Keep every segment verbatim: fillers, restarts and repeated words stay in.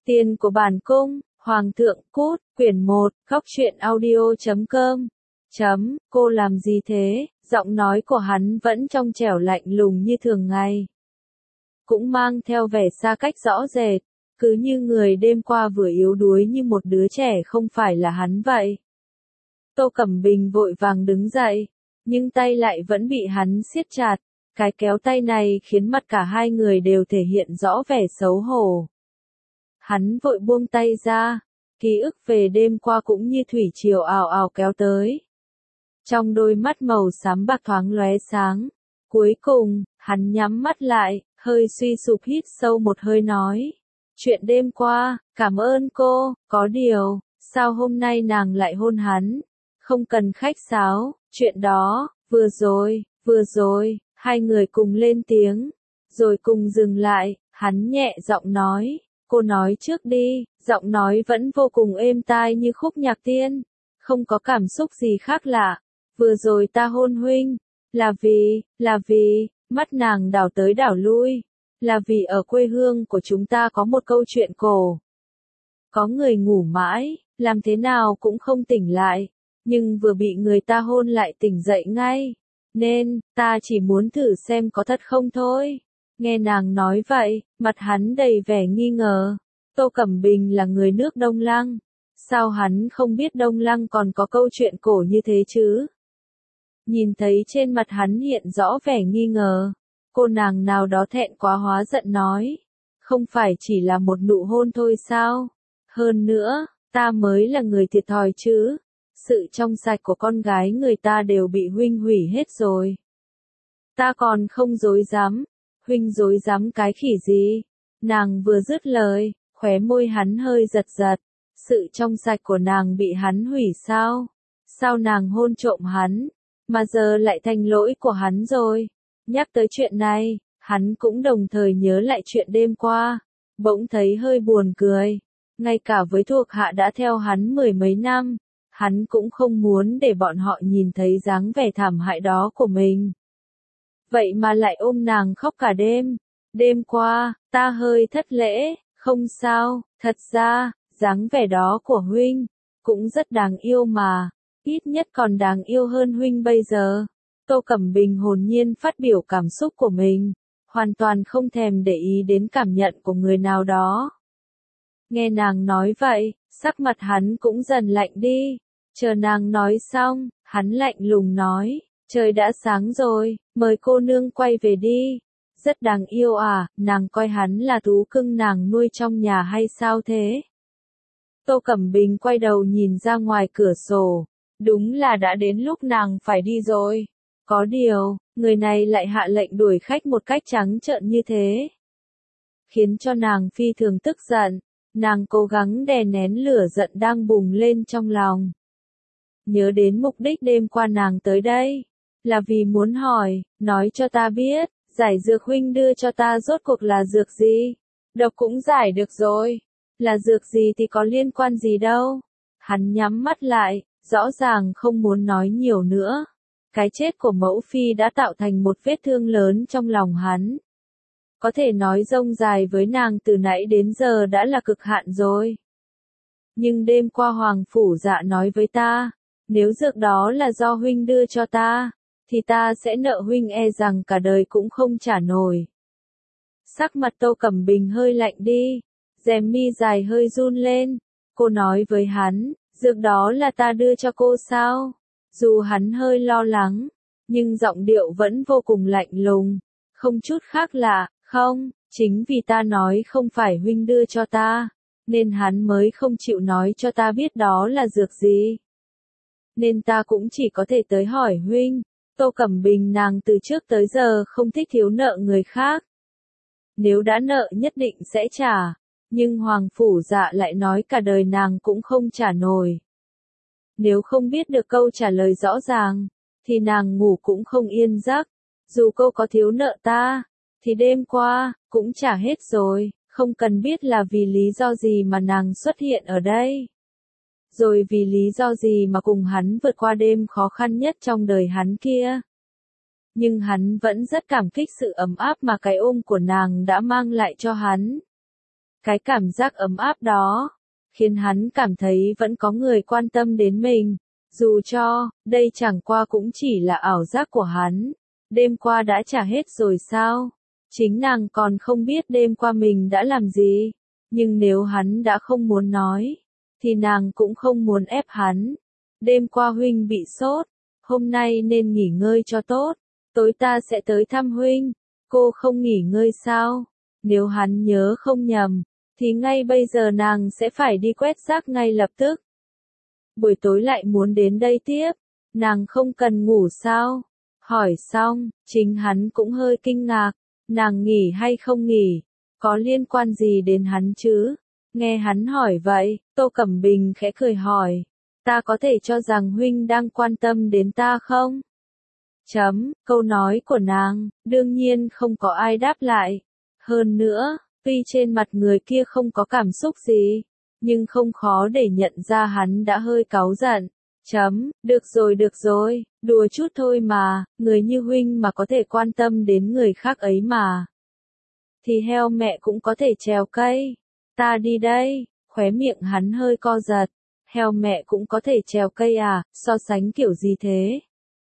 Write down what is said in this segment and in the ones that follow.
Tiền của bản cung, Hoàng thượng cút, quyển một, góc truyện audio chấm com. Chấm, cô làm gì thế? Giọng nói của hắn vẫn trong trẻo lạnh lùng như thường ngày. Cũng mang theo vẻ xa cách rõ rệt, cứ như người đêm qua vừa yếu đuối như một đứa trẻ không phải là hắn vậy. Tô Cẩm Bình vội vàng đứng dậy, nhưng tay lại vẫn bị hắn siết chặt. Cái kéo tay này khiến mặt cả hai người đều thể hiện rõ vẻ xấu hổ. Hắn vội buông tay ra, ký ức về đêm qua cũng như thủy triều ào ào kéo tới. Trong đôi mắt màu xám bạc thoáng lóe sáng. Cuối cùng, hắn nhắm mắt lại, hơi suy sụp hít sâu một hơi nói. Chuyện đêm qua, cảm ơn cô, có điều, sao hôm nay nàng lại hôn hắn? Không cần khách sáo, chuyện đó, vừa rồi, vừa rồi, hai người cùng lên tiếng, rồi cùng dừng lại, hắn nhẹ giọng nói. Cô nói trước đi, giọng nói vẫn vô cùng êm tai như khúc nhạc tiên, không có cảm xúc gì khác lạ. Vừa rồi ta hôn huynh, là vì, là vì, mắt nàng đảo tới đảo lui, là vì ở quê hương của chúng ta có một câu chuyện cổ. Có người ngủ mãi, làm thế nào cũng không tỉnh lại, nhưng vừa bị người ta hôn lại tỉnh dậy ngay, nên, ta chỉ muốn thử xem có thật không thôi. Nghe nàng nói vậy, mặt hắn đầy vẻ nghi ngờ. Tô Cẩm Bình là người nước Đông Lăng. Sao hắn không biết Đông Lăng còn có câu chuyện cổ như thế chứ? Nhìn thấy trên mặt hắn hiện rõ vẻ nghi ngờ. Cô nàng nào đó thẹn quá hóa giận nói. Không phải chỉ là một nụ hôn thôi sao? Hơn nữa, ta mới là người thiệt thòi chứ. Sự trong sạch của con gái người ta đều bị huynh hủy hết rồi. Ta còn không dối dám. Huynh dối dám cái khỉ gì? Nàng vừa dứt lời, khóe môi hắn hơi giật giật. Sự trong sạch của nàng bị hắn hủy sao? Sao nàng hôn trộm hắn, mà giờ lại thành lỗi của hắn rồi? Nhắc tới chuyện này, hắn cũng đồng thời nhớ lại chuyện đêm qua, bỗng thấy hơi buồn cười. Ngay cả với thuộc hạ đã theo hắn mười mấy năm, hắn cũng không muốn để bọn họ nhìn thấy dáng vẻ thảm hại đó của mình. Vậy mà lại ôm nàng khóc cả đêm. Đêm qua, ta hơi thất lễ, không sao, thật ra, dáng vẻ đó của huynh, cũng rất đáng yêu mà, ít nhất còn đáng yêu hơn huynh bây giờ. Tô Cẩm Bình hồn nhiên phát biểu cảm xúc của mình, hoàn toàn không thèm để ý đến cảm nhận của người nào đó. Nghe nàng nói vậy, sắc mặt hắn cũng dần lạnh đi, chờ nàng nói xong, hắn lạnh lùng nói. Trời đã sáng rồi, mời cô nương quay về đi. Rất đáng yêu à, nàng coi hắn là thú cưng nàng nuôi trong nhà hay sao thế? Tô Cẩm Bình quay đầu nhìn ra ngoài cửa sổ. Đúng là đã đến lúc nàng phải đi rồi. Có điều, người này lại hạ lệnh đuổi khách một cách trắng trợn như thế. Khiến cho nàng phi thường tức giận. Nàng cố gắng đè nén lửa giận đang bùng lên trong lòng. Nhớ đến mục đích đêm qua nàng tới đây. Là vì muốn hỏi, nói cho ta biết, giải dược huynh đưa cho ta rốt cuộc là dược gì? Độc cũng giải được rồi. Là dược gì thì có liên quan gì đâu. Hắn nhắm mắt lại, rõ ràng không muốn nói nhiều nữa. Cái chết của mẫu phi đã tạo thành một vết thương lớn trong lòng hắn. Có thể nói rông dài với nàng từ nãy đến giờ đã là cực hạn rồi. Nhưng đêm qua Hoàng Phủ Dạ nói với ta, nếu dược đó là do huynh đưa cho ta, thì ta sẽ nợ huynh e rằng cả đời cũng không trả nổi. Sắc mặt Tô Cẩm Bình hơi lạnh đi, rèm mi dài hơi run lên. Cô nói với hắn, dược đó là ta đưa cho cô sao? Dù hắn hơi lo lắng, nhưng giọng điệu vẫn vô cùng lạnh lùng, không chút khác lạ. Không, chính vì ta nói không phải huynh đưa cho ta, nên hắn mới không chịu nói cho ta biết đó là dược gì. Nên ta cũng chỉ có thể tới hỏi huynh. Tô Cẩm Bình nàng từ trước tới giờ không thích thiếu nợ người khác. Nếu đã nợ nhất định sẽ trả, nhưng Hoàng Phủ Dạ lại nói cả đời nàng cũng không trả nổi. Nếu không biết được câu trả lời rõ ràng, thì nàng ngủ cũng không yên giấc. Dù cô có thiếu nợ ta, thì đêm qua, cũng trả hết rồi, không cần biết là vì lý do gì mà nàng xuất hiện ở đây. Rồi vì lý do gì mà cùng hắn vượt qua đêm khó khăn nhất trong đời hắn kia. Nhưng hắn vẫn rất cảm kích sự ấm áp mà cái ôm của nàng đã mang lại cho hắn. Cái cảm giác ấm áp đó, khiến hắn cảm thấy vẫn có người quan tâm đến mình. Dù cho, đây chẳng qua cũng chỉ là ảo giác của hắn. Đêm qua đã trả hết rồi sao? Chính nàng còn không biết đêm qua mình đã làm gì. Nhưng nếu hắn đã không muốn nói, thì nàng cũng không muốn ép hắn. Đêm qua huynh bị sốt, hôm nay nên nghỉ ngơi cho tốt. Tối ta sẽ tới thăm huynh. Cô không nghỉ ngơi sao? Nếu hắn nhớ không nhầm, thì ngay bây giờ nàng sẽ phải đi quét rác ngay lập tức. Buổi tối lại muốn đến đây tiếp, nàng không cần ngủ sao? Hỏi xong, chính hắn cũng hơi kinh ngạc, nàng nghỉ hay không nghỉ, có liên quan gì đến hắn chứ? Nghe hắn hỏi vậy, Tô Cẩm Bình khẽ cười hỏi, ta có thể cho rằng huynh đang quan tâm đến ta không? Chấm, câu nói của nàng, đương nhiên không có ai đáp lại. Hơn nữa, tuy trên mặt người kia không có cảm xúc gì, nhưng không khó để nhận ra hắn đã hơi cáu giận. Chấm, được rồi được rồi, đùa chút thôi mà, người như huynh mà có thể quan tâm đến người khác ấy mà. Thì heo mẹ cũng có thể trèo cây. Ta đi đây, khóe miệng hắn hơi co giật. Heo mẹ cũng có thể trèo cây à, so sánh kiểu gì thế?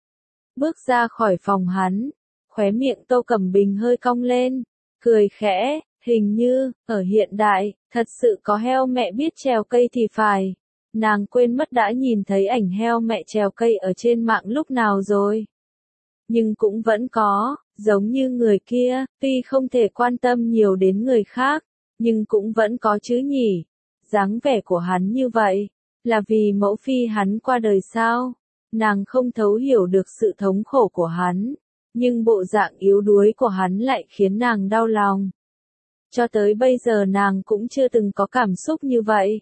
Bước ra khỏi phòng hắn, khóe miệng Tô Cẩm Bình hơi cong lên, cười khẽ, hình như, ở hiện đại, thật sự có heo mẹ biết trèo cây thì phải. Nàng quên mất đã nhìn thấy ảnh heo mẹ trèo cây ở trên mạng lúc nào rồi. Nhưng cũng vẫn có, giống như người kia, tuy không thể quan tâm nhiều đến người khác, nhưng cũng vẫn có chứ nhỉ. Dáng vẻ của hắn như vậy, là vì mẫu phi hắn qua đời sao? Nàng không thấu hiểu được sự thống khổ của hắn, nhưng bộ dạng yếu đuối của hắn lại khiến nàng đau lòng. Cho tới bây giờ nàng cũng chưa từng có cảm xúc như vậy.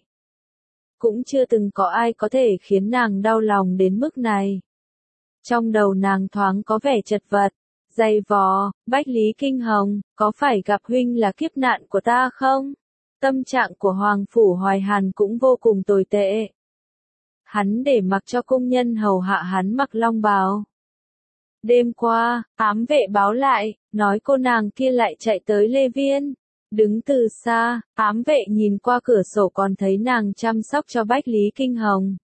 Cũng chưa từng có ai có thể khiến nàng đau lòng đến mức này. Trong đầu nàng thoáng có vẻ chật vật, dày vò, Bách Lý Kinh Hồng, có phải gặp huynh là kiếp nạn của ta không? Tâm trạng của Hoàng Phủ Hoài Hàn cũng vô cùng tồi tệ. Hắn để mặc cho công nhân hầu hạ hắn mặc long bào. Đêm qua, ám vệ báo lại, nói cô nàng kia lại chạy tới Lê Viên. Đứng từ xa, ám vệ nhìn qua cửa sổ còn thấy nàng chăm sóc cho Bách Lý Kinh Hồng.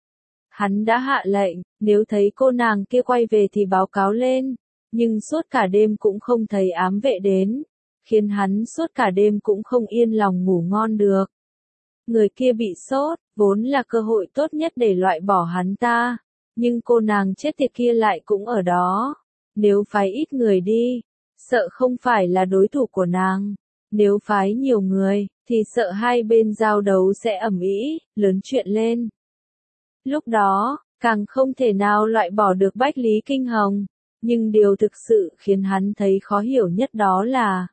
Hắn đã hạ lệnh, nếu thấy cô nàng kia quay về thì báo cáo lên, nhưng suốt cả đêm cũng không thấy ám vệ đến, khiến hắn suốt cả đêm cũng không yên lòng ngủ ngon được. Người kia bị sốt, vốn là cơ hội tốt nhất để loại bỏ hắn ta, nhưng cô nàng chết tiệt kia lại cũng ở đó. Nếu phái ít người đi, sợ không phải là đối thủ của nàng. Nếu phái nhiều người, thì sợ hai bên giao đấu sẽ ầm ĩ, lớn chuyện lên. Lúc đó, càng không thể nào loại bỏ được Bách Lý Kinh Hồng, nhưng điều thực sự khiến hắn thấy khó hiểu nhất đó là,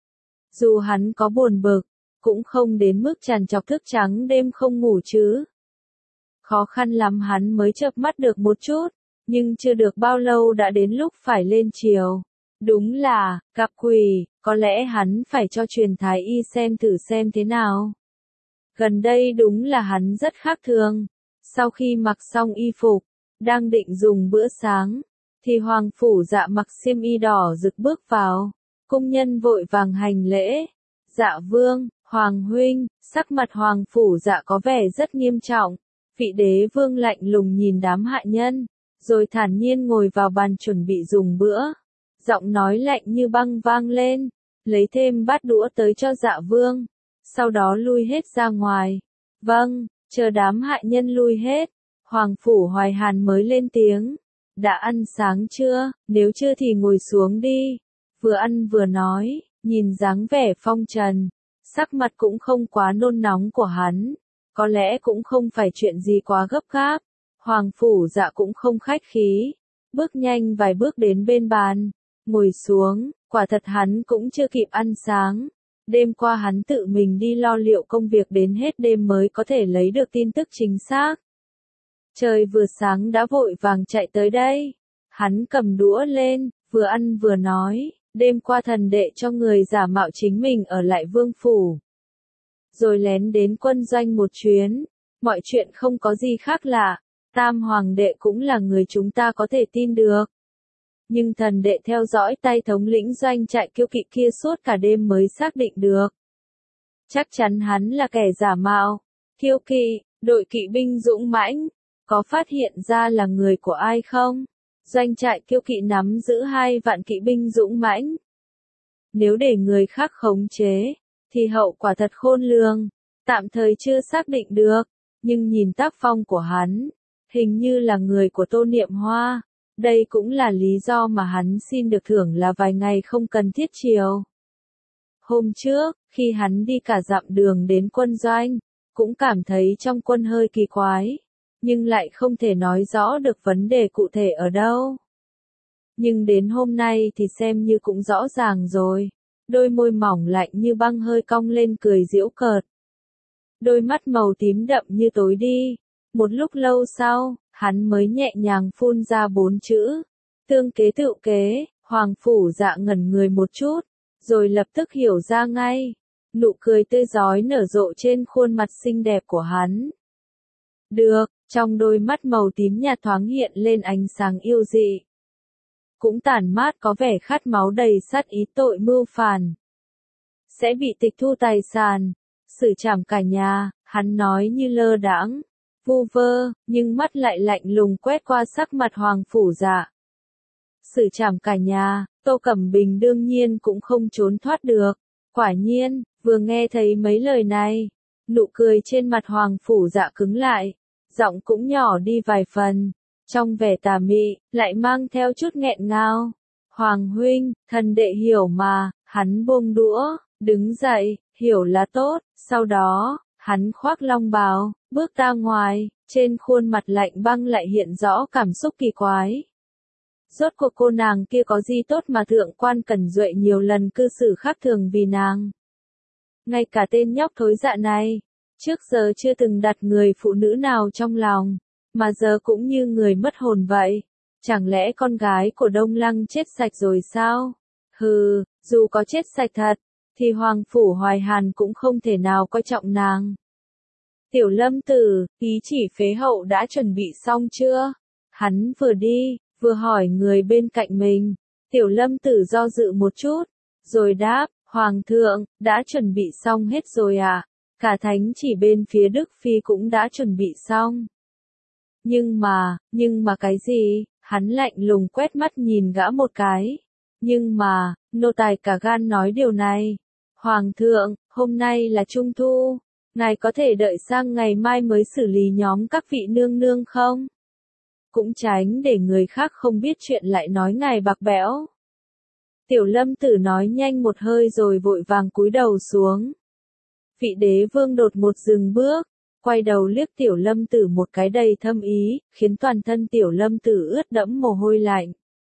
dù hắn có buồn bực, cũng không đến mức trằn trọc thức trắng đêm không ngủ chứ. Khó khăn lắm hắn mới chợp mắt được một chút, nhưng chưa được bao lâu đã đến lúc phải lên chiều. Đúng là, gặp quỷ, có lẽ hắn phải cho truyền thái y xem thử xem thế nào. Gần đây đúng là hắn rất khác thường. Sau khi mặc xong y phục, đang định dùng bữa sáng, thì Hoàng Phủ Dạ mặc xiêm y đỏ rực bước vào. Cung nhân vội vàng hành lễ. Dạ vương, Hoàng huynh, sắc mặt Hoàng Phủ Dạ có vẻ rất nghiêm trọng. Vị đế vương lạnh lùng nhìn đám hạ nhân, rồi thản nhiên ngồi vào bàn chuẩn bị dùng bữa. Giọng nói lạnh như băng vang lên, lấy thêm bát đũa tới cho Dạ vương, sau đó lui hết ra ngoài. Vâng, chờ đám hạ nhân lui hết, Hoàng Phủ Hoài Hàn mới lên tiếng. Đã ăn sáng chưa, nếu chưa thì ngồi xuống đi. Vừa ăn vừa nói, nhìn dáng vẻ phong trần, sắc mặt cũng không quá nôn nóng của hắn, có lẽ cũng không phải chuyện gì quá gấp gáp. Hoàng Phủ Dạ cũng không khách khí, bước nhanh vài bước đến bên bàn, ngồi xuống, quả thật hắn cũng chưa kịp ăn sáng. Đêm qua hắn tự mình đi lo liệu công việc đến hết đêm mới có thể lấy được tin tức chính xác. Trời vừa sáng đã vội vàng chạy tới đây. Hắn cầm đũa lên, vừa ăn vừa nói, đêm qua thần đệ cho người giả mạo chính mình ở lại vương phủ. Rồi lén đến quân doanh một chuyến, mọi chuyện không có gì khác lạ, tam hoàng đệ cũng là người chúng ta có thể tin được. Nhưng thần đệ theo dõi tay thống lĩnh doanh trại kiêu kỵ kia suốt cả đêm mới xác định được. Chắc chắn hắn là kẻ giả mạo. Kiêu kỵ, đội kỵ binh dũng mãnh, có phát hiện ra là người của ai không? Doanh trại Kiêu kỵ nắm giữ hai vạn kỵ binh dũng mãnh. Nếu để người khác khống chế, thì hậu quả thật khôn lường, tạm thời chưa xác định được, nhưng nhìn tác phong của hắn, hình như là người của Tô Niệm Hoa. Đây cũng là lý do mà hắn xin được thưởng là vài ngày không cần thiết chiều. Hôm trước, khi hắn đi cả dặm đường đến quân doanh, cũng cảm thấy trong quân hơi kỳ quái, nhưng lại không thể nói rõ được vấn đề cụ thể ở đâu. Nhưng đến hôm nay thì xem như cũng rõ ràng rồi, đôi môi mỏng lạnh như băng hơi cong lên cười giễu cợt. Đôi mắt màu tím đậm như tối đi, một lúc lâu sau, hắn mới nhẹ nhàng phun ra bốn chữ. Tương kế tựu kế. Hoàng Phủ Dạ ngẩn người một chút, rồi lập tức hiểu ra ngay. Nụ cười tươi rói nở rộ trên khuôn mặt xinh đẹp của hắn. Được, trong đôi mắt màu tím nhạt thoáng hiện lên ánh sáng yêu dị. Cũng tản mát có vẻ khát máu đầy sát ý tội mưu phản. Sẽ bị tịch thu tài sản, xử trảm cả nhà, hắn nói như lơ đãng, vu vơ, nhưng mắt lại lạnh lùng quét qua sắc mặt Hoàng Phủ Dạ. Xử trảm cả nhà, Tô Cẩm Bình đương nhiên cũng không trốn thoát được. Quả nhiên, vừa nghe thấy mấy lời này, nụ cười trên mặt Hoàng Phủ Dạ cứng lại, giọng cũng nhỏ đi vài phần, trong vẻ tà mị, lại mang theo chút nghẹn ngào. Hoàng huynh, thần đệ hiểu mà, hắn buông đũa, đứng dậy, hiểu là tốt, sau đó, hắn khoác long bào, bước ra ngoài, trên khuôn mặt lạnh băng lại hiện rõ cảm xúc kỳ quái. Rốt cuộc cô nàng kia có gì tốt mà thượng quan Cẩn Duệ nhiều lần cư xử khác thường vì nàng. Ngay cả tên nhóc thối dạ này, trước giờ chưa từng đặt người phụ nữ nào trong lòng, mà giờ cũng như người mất hồn vậy. Chẳng lẽ con gái của Đông Lăng chết sạch rồi sao? Hừ, dù có chết sạch thật, thì Hoàng Phủ Hoài Hàn cũng không thể nào coi trọng nàng. Tiểu Lâm Tử, ý chỉ phế hậu đã chuẩn bị xong chưa? Hắn vừa đi, vừa hỏi người bên cạnh mình. Tiểu Lâm Tử do dự một chút, rồi đáp, Hoàng thượng, đã chuẩn bị xong hết rồi à? Cả thánh chỉ bên phía Đức Phi cũng đã chuẩn bị xong. Nhưng mà, nhưng mà cái gì? Hắn lạnh lùng quét mắt nhìn gã một cái. Nhưng mà, nô tài cả gan nói điều này. Hoàng thượng, hôm nay là Trung Thu, ngài có thể đợi sang ngày mai mới xử lý nhóm các vị nương nương không? Cũng tránh để người khác không biết chuyện lại nói ngài bạc bẽo. Tiểu Lâm Tử nói nhanh một hơi rồi vội vàng cúi đầu xuống. Vị đế vương đột một dừng bước, quay đầu liếc Tiểu Lâm Tử một cái đầy thâm ý, khiến toàn thân Tiểu Lâm Tử ướt đẫm mồ hôi lạnh.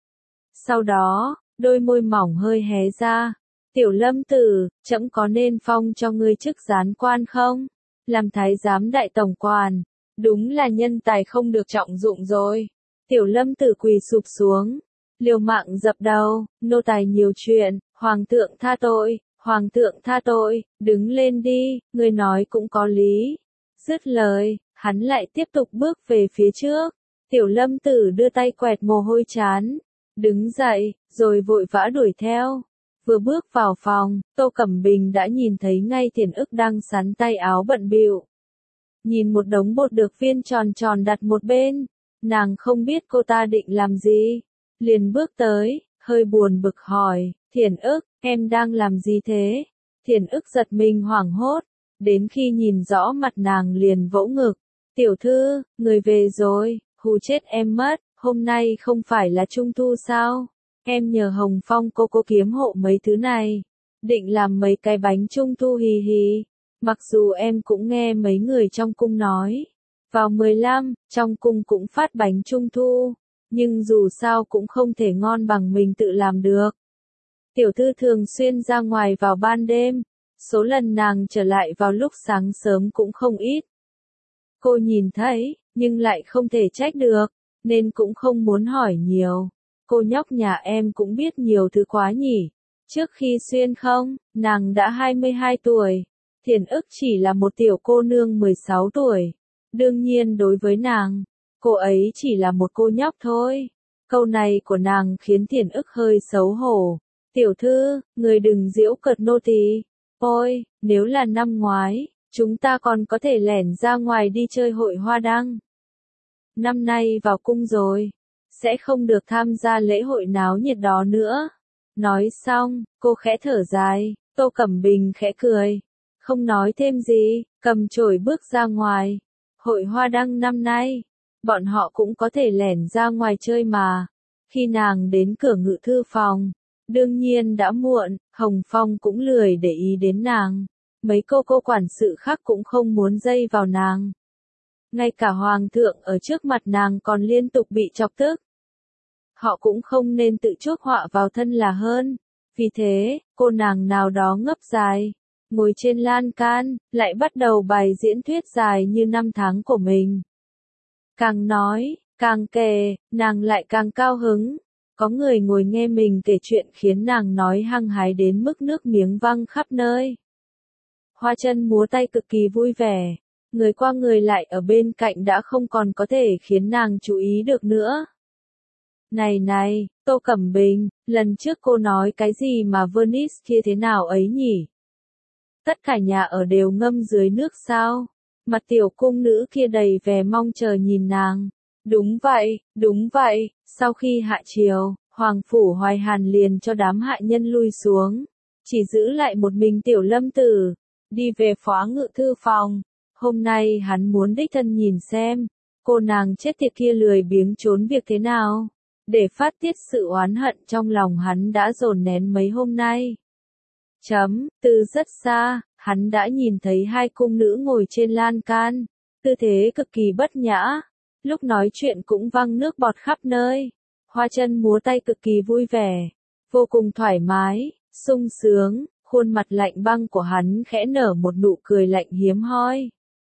Sau đó, đôi môi mỏng hơi hé ra. Tiểu Lâm Tử, trẫm có nên phong cho ngươi chức gián quan không? Làm thái giám đại tổng quản, đúng là nhân tài không được trọng dụng rồi. Tiểu Lâm Tử quỳ sụp xuống, liều mạng dập đầu, nô tài nhiều chuyện, hoàng thượng tha tội, hoàng thượng tha tội, đứng lên đi, ngươi nói cũng có lý. Dứt lời, hắn lại tiếp tục bước về phía trước. Tiểu Lâm Tử đưa tay quẹt mồ hôi trán, đứng dậy, rồi vội vã đuổi theo. Vừa bước vào phòng, Tô Cẩm Bình đã nhìn thấy ngay Thiển Ức đang sắn tay áo bận bịu. Nhìn một đống bột được viên tròn tròn đặt một bên, nàng không biết cô ta định làm gì, liền bước tới, hơi buồn bực hỏi, Thiển Ức, em đang làm gì thế? Thiển Ức giật mình hoảng hốt, đến khi nhìn rõ mặt nàng liền vỗ ngực, tiểu thư, người về rồi, hù chết em mất, hôm nay không phải là Trung Thu sao? Em nhờ Hồng Phong cô cô kiếm hộ mấy thứ này, định làm mấy cái bánh Trung Thu hì hì. Mặc dù em cũng nghe mấy người trong cung nói, vào mười lăm, trong cung cũng phát bánh Trung Thu, nhưng dù sao cũng không thể ngon bằng mình tự làm được. Tiểu thư thường xuyên ra ngoài vào ban đêm, số lần nàng trở lại vào lúc sáng sớm cũng không ít. Cô nhìn thấy, nhưng lại không thể trách được, nên cũng không muốn hỏi nhiều. Cô nhóc nhà em cũng biết nhiều thứ quá nhỉ. Trước khi xuyên không, nàng đã hai mươi hai tuổi. Thiển Ức chỉ là một tiểu cô nương mười sáu tuổi. Đương nhiên đối với nàng, cô ấy chỉ là một cô nhóc thôi. Câu này của nàng khiến Thiển Ức hơi xấu hổ. Tiểu thư, người đừng giễu cợt nô tỳ. Ôi, nếu là năm ngoái, chúng ta còn có thể lẻn ra ngoài đi chơi hội hoa đăng. Năm nay vào cung rồi, sẽ không được tham gia lễ hội náo nhiệt đó nữa. Nói xong, cô khẽ thở dài, Tô Cẩm Bình khẽ cười. Không nói thêm gì, cầm chổi bước ra ngoài. Hội hoa đăng năm nay, bọn họ cũng có thể lẻn ra ngoài chơi mà. Khi nàng đến cửa ngự thư phòng, đương nhiên đã muộn, Hồng Phong cũng lười để ý đến nàng. Mấy cô cô quản sự khác cũng không muốn dây vào nàng. Ngay cả hoàng thượng ở trước mặt nàng còn liên tục bị chọc tức. Họ cũng không nên tự chuốc họa vào thân là hơn. Vì thế, cô nàng nào đó ngấp dài, ngồi trên lan can, lại bắt đầu bài diễn thuyết dài như năm tháng của mình. Càng nói, càng kể, nàng lại càng cao hứng. Có người ngồi nghe mình kể chuyện khiến nàng nói hăng hái đến mức nước miếng văng khắp nơi. Hoa chân múa tay cực kỳ vui vẻ. Người qua người lại ở bên cạnh đã không còn có thể khiến nàng chú ý được nữa. Này này, Tô Cẩm Bình, lần trước cô nói cái gì mà Venice kia thế nào ấy nhỉ? Tất cả nhà ở đều ngâm dưới nước sao? Mặt tiểu cung nữ kia đầy vẻ mong chờ nhìn nàng. Đúng vậy, đúng vậy, sau khi hạ triều, Hoàng Phủ Hoài Hàn liền cho đám hạ nhân lui xuống. Chỉ giữ lại một mình tiểu lâm tử, đi về phó ngự thư phòng. Hôm nay hắn muốn đích thân nhìn xem, cô nàng chết tiệt kia lười biếng trốn việc thế nào, để phát tiết sự oán hận trong lòng hắn đã dồn nén mấy hôm nay. Chấm, từ rất xa, hắn đã nhìn thấy hai cung nữ ngồi trên lan can, tư thế cực kỳ bất nhã, lúc nói chuyện cũng văng nước bọt khắp nơi. Hoa chân múa tay cực kỳ vui vẻ, vô cùng thoải mái, sung sướng, khuôn mặt lạnh băng của hắn khẽ nở một nụ cười lạnh hiếm hoi.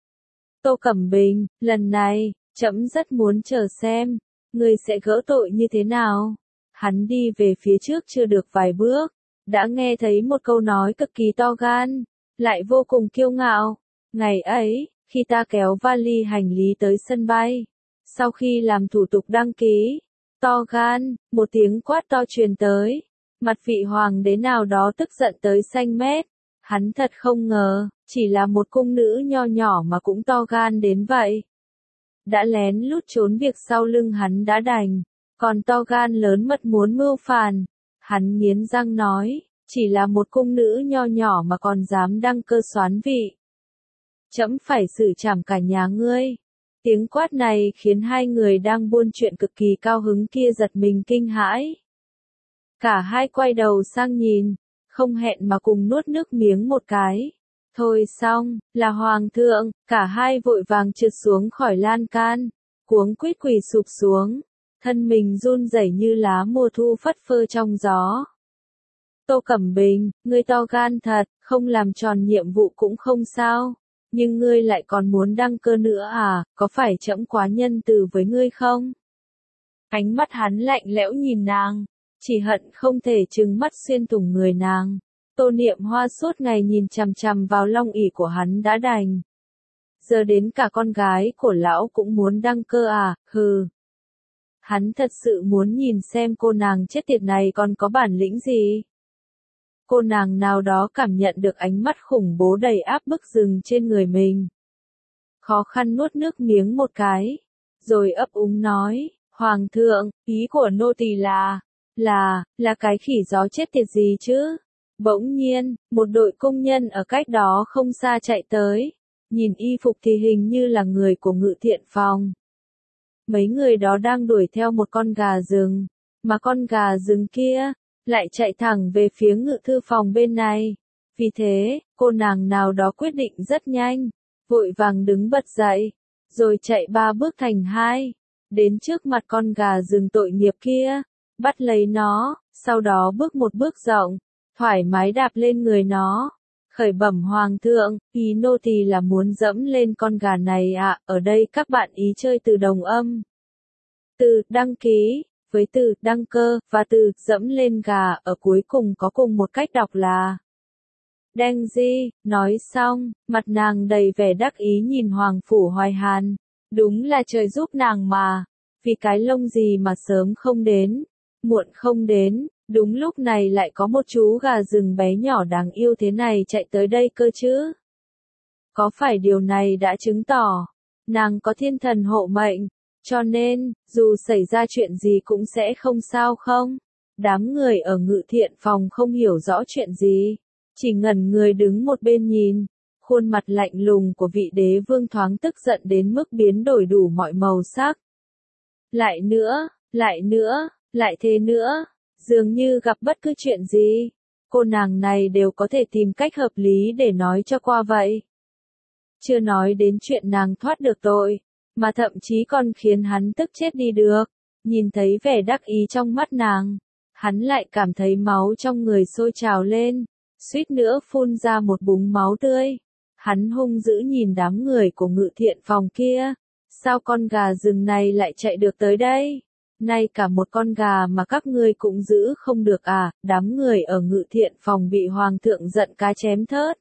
Tô Cẩm Bình, lần này, trẫm rất muốn chờ xem, người sẽ gỡ tội như thế nào. Hắn đi về phía trước chưa được vài bước, đã nghe thấy một câu nói cực kỳ to gan, lại vô cùng kiêu ngạo. Ngày ấy, khi ta kéo vali hành lý tới sân bay, sau khi làm thủ tục đăng ký, to gan, một tiếng quát to truyền tới, mặt vị hoàng đế nào đó tức giận tới xanh mét. Hắn thật không ngờ, chỉ là một cung nữ nho nhỏ mà cũng to gan đến vậy. Đã lén lút trốn việc sau lưng hắn đã đành, còn to gan lớn mật muốn mưu phản. Hắn nghiến răng nói, chỉ là một cung nữ nho nhỏ mà còn dám đăng cơ soán vị. Trẫm phải xử trảm cả nhà ngươi. Tiếng quát này khiến hai người đang buôn chuyện cực kỳ cao hứng kia giật mình kinh hãi. Cả hai quay đầu sang nhìn, không hẹn mà cùng nuốt nước miếng một cái. Thôi xong, là hoàng thượng, cả hai vội vàng trượt xuống khỏi lan can, cuống quýt quỳ sụp xuống, thân mình run rẩy như lá mùa thu phất phơ trong gió. Tô Cẩm Bình, ngươi to gan thật, không làm tròn nhiệm vụ cũng không sao, nhưng ngươi lại còn muốn đăng cơ nữa à, có phải trẫm quá nhân từ với ngươi không? Ánh mắt hắn lạnh lẽo nhìn nàng, chỉ hận không thể trừng mắt xuyên thủng người nàng. Tô Niệm Hoa suốt ngày nhìn chằm chằm vào long ỷ của hắn đã đành. Giờ đến cả con gái của lão cũng muốn đăng cơ à, hừ. Hắn thật sự muốn nhìn xem cô nàng chết tiệt này còn có bản lĩnh gì. Cô nàng nào đó cảm nhận được ánh mắt khủng bố đầy áp bức dừng trên người mình. Khó khăn nuốt nước miếng một cái, rồi ấp úng nói, Hoàng thượng, ý của nô tỳ là, là, là cái khỉ gió chết tiệt gì chứ? Bỗng nhiên, một đội công nhân ở cách đó không xa chạy tới, nhìn y phục thì hình như là người của ngự thiện phòng. Mấy người đó đang đuổi theo một con gà rừng, mà con gà rừng kia lại chạy thẳng về phía ngự thư phòng bên này. Vì thế, cô nàng nào đó quyết định rất nhanh, vội vàng đứng bật dậy, rồi chạy ba bước thành hai, đến trước mặt con gà rừng tội nghiệp kia, bắt lấy nó, sau đó bước một bước rộng, thoải mái đạp lên người nó. Khởi bẩm hoàng thượng, ý nô tỳ là muốn dẫm lên con gà này ạ, à, ở đây các bạn ý chơi từ đồng âm. Từ đăng ký, với từ đăng cơ, và từ dẫm lên gà ở cuối cùng có cùng một cách đọc là đen di. Nói xong, mặt nàng đầy vẻ đắc ý nhìn Hoàng Phủ Hoài Hàn. Đúng là trời giúp nàng mà, vì cái lông gì mà sớm không đến, muộn không đến, Đúng lúc này lại có một chú gà rừng bé nhỏ đáng yêu thế này chạy tới đây cơ chứ. Có phải điều này đã chứng tỏ, nàng có thiên thần hộ mệnh, cho nên, dù xảy ra chuyện gì cũng sẽ không sao không? Đám người ở ngự thiện phòng không hiểu rõ chuyện gì, chỉ ngẩn người đứng một bên nhìn. Khuôn mặt lạnh lùng của vị đế vương thoáng tức giận đến mức biến đổi đủ mọi màu sắc. Lại nữa, lại nữa, lại thế nữa, dường như gặp bất cứ chuyện gì, cô nàng này đều có thể tìm cách hợp lý để nói cho qua vậy. Chưa nói đến chuyện nàng thoát được tội, mà thậm chí còn khiến hắn tức chết đi được. Nhìn thấy vẻ đắc ý trong mắt nàng, hắn lại cảm thấy máu trong người sôi trào lên, suýt nữa phun ra một búng máu tươi. Hắn hung dữ nhìn đám người của ngự thiện phòng kia. Sao con gà rừng này lại chạy được tới đây? Nay cả một con gà mà các ngươi cũng giữ không được à? Đám người ở ngự thiện phòng bị hoàng thượng giận cá chém thớt.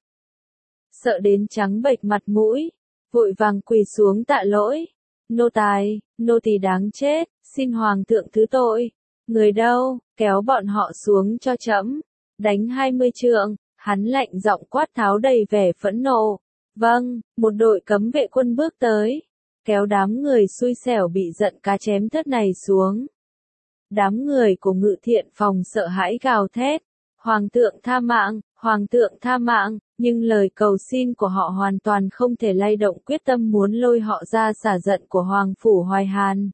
Sợ đến trắng bệch mặt mũi, vội vàng quỳ xuống tạ lỗi. Nô tài, nô tỳ đáng chết, xin hoàng thượng thứ tội. Người đâu, kéo bọn họ xuống cho trẫm. Đánh hai mươi trượng. Hắn lạnh giọng quát tháo đầy vẻ phẫn nộ. Vâng, một đội cấm vệ quân bước tới, kéo đám người xui xẻo bị giận cá chém thớt này xuống. Đám người của ngự thiện phòng sợ hãi gào thét. Hoàng thượng tha mạng, hoàng thượng tha mạng, nhưng lời cầu xin của họ hoàn toàn không thể lay động quyết tâm muốn lôi họ ra xả giận của Hoàng Phủ Hoài Hàn.